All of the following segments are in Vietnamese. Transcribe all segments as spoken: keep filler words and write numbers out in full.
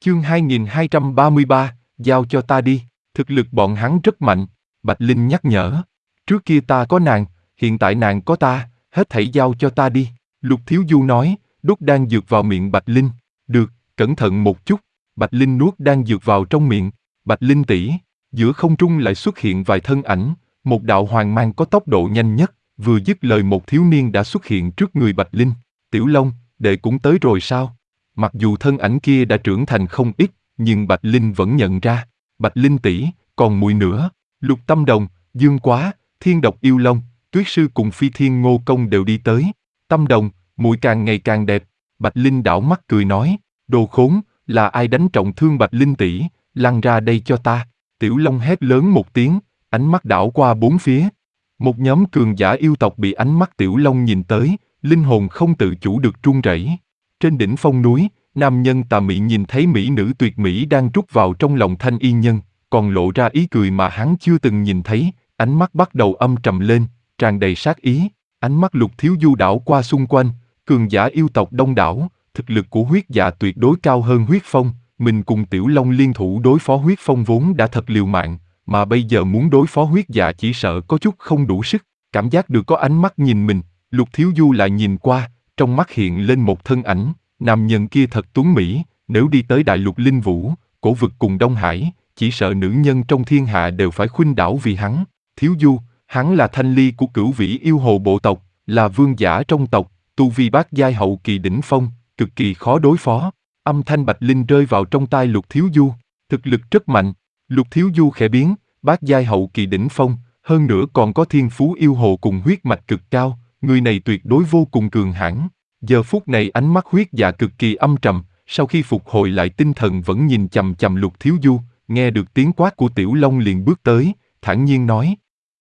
Chương hai nghìn hai trăm ba mươi ba, giao cho ta đi, thực lực bọn hắn rất mạnh, Bạch Linh nhắc nhở. Trước kia ta có nàng, hiện tại nàng có ta, hết thảy giao cho ta đi, Lục Thiếu Du nói, đút đan dược vào miệng Bạch Linh. Được, cẩn thận một chút, Bạch Linh nuốt đan dược vào trong miệng. Bạch Linh tỷ, giữa không trung lại xuất hiện vài thân ảnh, một đạo hoàng mang có tốc độ nhanh nhất, vừa dứt lời một thiếu niên đã xuất hiện trước người Bạch Linh. Tiểu Long, đệ cũng tới rồi sao? Mặc dù thân ảnh kia đã trưởng thành không ít, nhưng Bạch Linh vẫn nhận ra. Bạch Linh tỷ, còn muội nữa. Lục Tâm Đồng, Dương Quá, Thiên Độc Yêu Long, Tuyết Sư cùng Phi Thiên Ngô Công đều đi tới. Tâm Đồng, muội càng ngày càng đẹp. Bạch Linh đảo mắt cười nói, đồ khốn, là ai đánh trọng thương Bạch Linh tỷ, lăn ra đây cho ta. Tiểu Long hét lớn một tiếng, ánh mắt đảo qua bốn phía. Một nhóm cường giả yêu tộc bị ánh mắt Tiểu Long nhìn tới, linh hồn không tự chủ được run rẩy. Trên đỉnh phong núi, nam nhân tà mị nhìn thấy mỹ nữ tuyệt mỹ đang trút vào trong lòng thanh y nhân, còn lộ ra ý cười mà hắn chưa từng nhìn thấy, ánh mắt bắt đầu âm trầm lên, tràn đầy sát ý. Ánh mắt Lục Thiếu Du đảo qua xung quanh, cường giả yêu tộc đông đảo, thực lực của huyết dạ tuyệt đối cao hơn huyết phong, mình cùng Tiểu Long liên thủ đối phó huyết phong vốn đã thật liều mạng, mà bây giờ muốn đối phó huyết dạ chỉ sợ có chút không đủ sức. Cảm giác được có ánh mắt nhìn mình, Lục Thiếu Du lại nhìn qua, trong mắt hiện lên một thân ảnh, nam nhân kia thật tuấn mỹ, nếu đi tới đại lục linh vũ, cổ vực cùng Đông Hải, chỉ sợ nữ nhân trong thiên hạ đều phải khuynh đảo vì hắn. Thiếu Du, hắn là thanh ly của Cửu Vĩ yêu hồ bộ tộc, là vương giả trong tộc, tu vi bát giai hậu kỳ đỉnh phong, cực kỳ khó đối phó. Âm thanh Bạch Linh rơi vào trong tai Lục Thiếu Du, thực lực rất mạnh. Lục Thiếu Du khẽ biến, bát giai hậu kỳ đỉnh phong, hơn nữa còn có thiên phú yêu hồ cùng huyết mạch cực cao, người này tuyệt đối vô cùng cường hãn. Giờ phút này ánh mắt huyết dạ cực kỳ âm trầm, sau khi phục hồi lại tinh thần vẫn nhìn chằm chằm Lục Thiếu Du, nghe được tiếng quát của Tiểu Long liền bước tới, thản nhiên nói.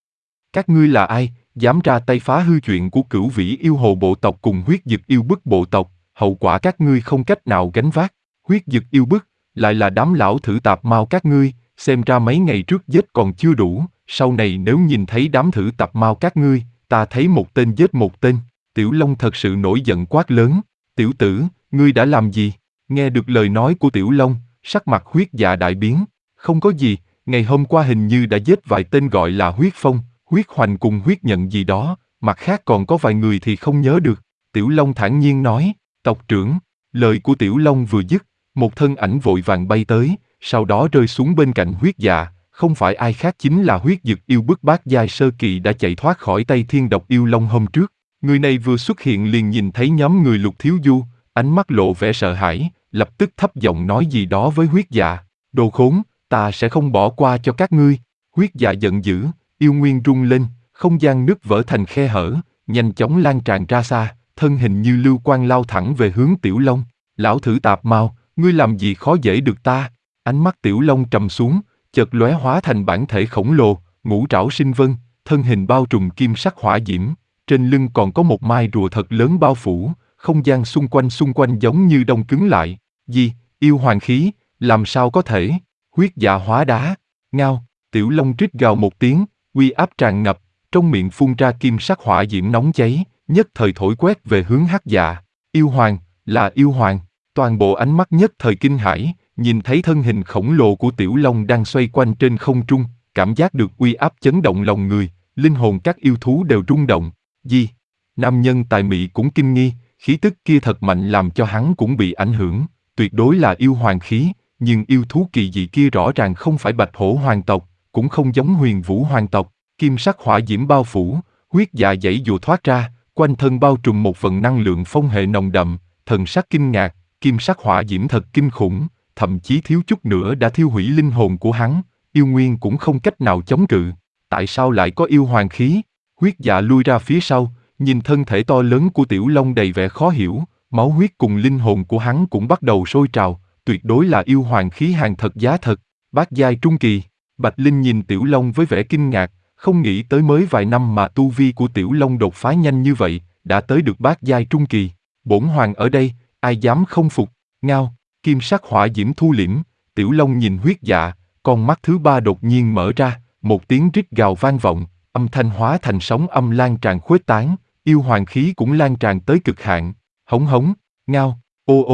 Các ngươi là ai, dám ra tay phá hư chuyện của Cửu Vĩ yêu hồ bộ tộc cùng huyết dực yêu bức bộ tộc, hậu quả các ngươi không cách nào gánh vác. Huyết dực yêu bức, lại là đám lão thử tạp mao các ngươi, xem ra mấy ngày trước giết còn chưa đủ, sau này nếu nhìn thấy đám thử tạp mao các ngươi, ta thấy một tên giết một tên. Tiểu Long thật sự nổi giận quát lớn, tiểu tử, ngươi đã làm gì? Nghe được lời nói của Tiểu Long, sắc mặt huyết dạ đại biến, không có gì, ngày hôm qua hình như đã giết vài tên gọi là huyết phong, huyết hoành cùng huyết nhận gì đó, mặt khác còn có vài người thì không nhớ được. Tiểu Long thản nhiên nói, tộc trưởng, lời của Tiểu Long vừa dứt, một thân ảnh vội vàng bay tới, sau đó rơi xuống bên cạnh huyết dạ, không phải ai khác chính là huyết dực yêu bức bát giai sơ kỳ đã chạy thoát khỏi tay Thiên Độc Yêu Long hôm trước. Người này vừa xuất hiện liền nhìn thấy nhóm người Lục Thiếu Du, ánh mắt lộ vẻ sợ hãi, lập tức thấp giọng nói gì đó với huyết dạ. Đồ khốn, ta sẽ không bỏ qua cho các ngươi. Huyết dạ giận dữ, yêu nguyên rung lên, không gian nứt vỡ thành khe hở, nhanh chóng lan tràn ra xa, thân hình như lưu quang lao thẳng về hướng Tiểu Long. Lão thử tạp mao, ngươi làm gì khó dễ được ta? Ánh mắt Tiểu Long trầm xuống, chợt lóe hóa thành bản thể khổng lồ, ngũ trảo sinh vân, thân hình bao trùm kim sắc hỏa diễm. Trên lưng còn có một mai rùa thật lớn bao phủ, không gian xung quanh xung quanh giống như đông cứng lại. Gì, yêu hoàng khí, làm sao có thể? Huyết dạ hóa đá, ngao, Tiểu Long rít gào một tiếng, uy áp tràn ngập, trong miệng phun ra kim sắc hỏa diễm nóng cháy, nhất thời thổi quét về hướng hắc dạ. Yêu hoàng, là yêu hoàng, toàn bộ ánh mắt nhất thời kinh hãi, nhìn thấy thân hình khổng lồ của Tiểu Long đang xoay quanh trên không trung, cảm giác được uy áp chấn động lòng người, linh hồn các yêu thú đều rung động. Gì? Nam nhân tài mị cũng kinh nghi, khí tức kia thật mạnh làm cho hắn cũng bị ảnh hưởng, tuyệt đối là yêu hoàng khí, nhưng yêu thú kỳ dị kia rõ ràng không phải bạch hổ hoàng tộc, cũng không giống huyền vũ hoàng tộc. Kim sắc hỏa diễm bao phủ, huyết dạ giãy giụa thoát ra, quanh thân bao trùm một phần năng lượng phong hệ nồng đậm, thần sắc kinh ngạc, kim sắc hỏa diễm thật kinh khủng, thậm chí thiếu chút nữa đã thiêu hủy linh hồn của hắn, yêu nguyên cũng không cách nào chống cự. Tại sao lại có yêu hoàng khí? Huyết dạ lui ra phía sau, nhìn thân thể to lớn của Tiểu Long đầy vẻ khó hiểu, máu huyết cùng linh hồn của hắn cũng bắt đầu sôi trào, tuyệt đối là yêu hoàng khí hàng thật giá thật, bát giai trung kỳ. Bạch Linh nhìn Tiểu Long với vẻ kinh ngạc, không nghĩ tới mới vài năm mà tu vi của Tiểu Long đột phá nhanh như vậy, đã tới được bát giai trung kỳ. Bổn hoàng ở đây, ai dám không phục? Ngao, kim sắc hỏa diễm thu liễm, Tiểu Long nhìn huyết dạ, con mắt thứ ba đột nhiên mở ra, một tiếng rít gào vang vọng, âm thanh hóa thành sóng âm lan tràn khuếch tán, yêu hoàng khí cũng lan tràn tới cực hạn. Hống hống, ngao, ô ô,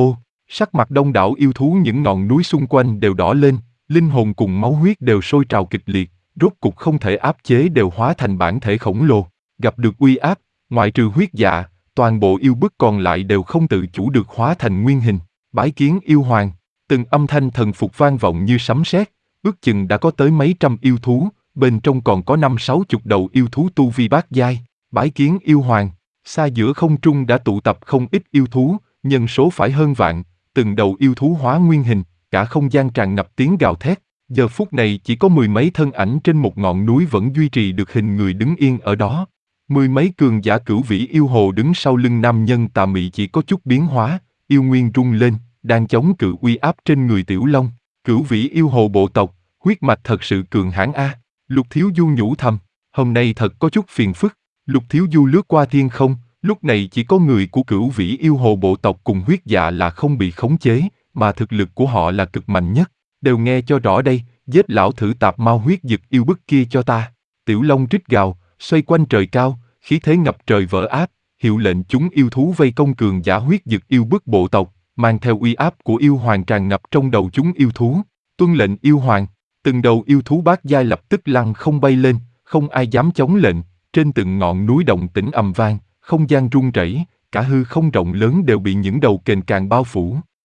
Sắc mặt đông đảo yêu thú những ngọn núi xung quanh đều đỏ lên, linh hồn cùng máu huyết đều sôi trào kịch liệt, rốt cục không thể áp chế đều hóa thành bản thể khổng lồ. Gặp được uy áp, ngoại trừ huyết dạ, toàn bộ yêu bức còn lại đều không tự chủ được hóa thành nguyên hình. Bái kiến yêu hoàng, từng âm thanh thần phục vang vọng như sấm sét, ước chừng đã có tới mấy trăm yêu thú, bên trong còn có năm sáu chục đầu yêu thú tu vi bát giai. Bái kiến yêu hoàng, xa giữa không trung đã tụ tập không ít yêu thú, nhân số phải hơn vạn, từng đầu yêu thú hóa nguyên hình, cả không gian tràn ngập tiếng gào thét. Giờ phút này chỉ có mười mấy thân ảnh trên một ngọn núi vẫn duy trì được hình người đứng yên ở đó. Mười mấy cường giả cửu vĩ yêu hồ đứng sau lưng nam nhân tà mị chỉ có chút biến hóa, yêu nguyên rung lên, đang chống cự uy áp trên người Tiểu Long. Cửu vĩ yêu hồ bộ tộc, huyết mạch thật sự cường hãn a. Lục Thiếu Du nhủ thầm, hôm nay thật có chút phiền phức. Lục Thiếu Du lướt qua thiên không, lúc này chỉ có người của cửu vĩ yêu hồ bộ tộc cùng huyết dạ là không bị khống chế, mà thực lực của họ là cực mạnh nhất. Đều nghe cho rõ đây, giết lão thử tạp mau huyết dực yêu bức kia cho ta. Tiểu Long rít gào, xoay quanh trời cao, khí thế ngập trời vỡ áp, hiệu lệnh chúng yêu thú vây công cường giả huyết dực yêu bức bộ tộc, mang theo uy áp của yêu hoàng tràn ngập trong đầu chúng yêu thú. Tuân lệnh yêu hoàng, từng đầu yêu thú bát giai lập tức lăn không bay lên, không ai dám chống lệnh, trên từng ngọn núi động tĩnh ầm vang, không gian rung rẩy, cả hư không rộng lớn đều bị những đầu kềnh càng bao phủ.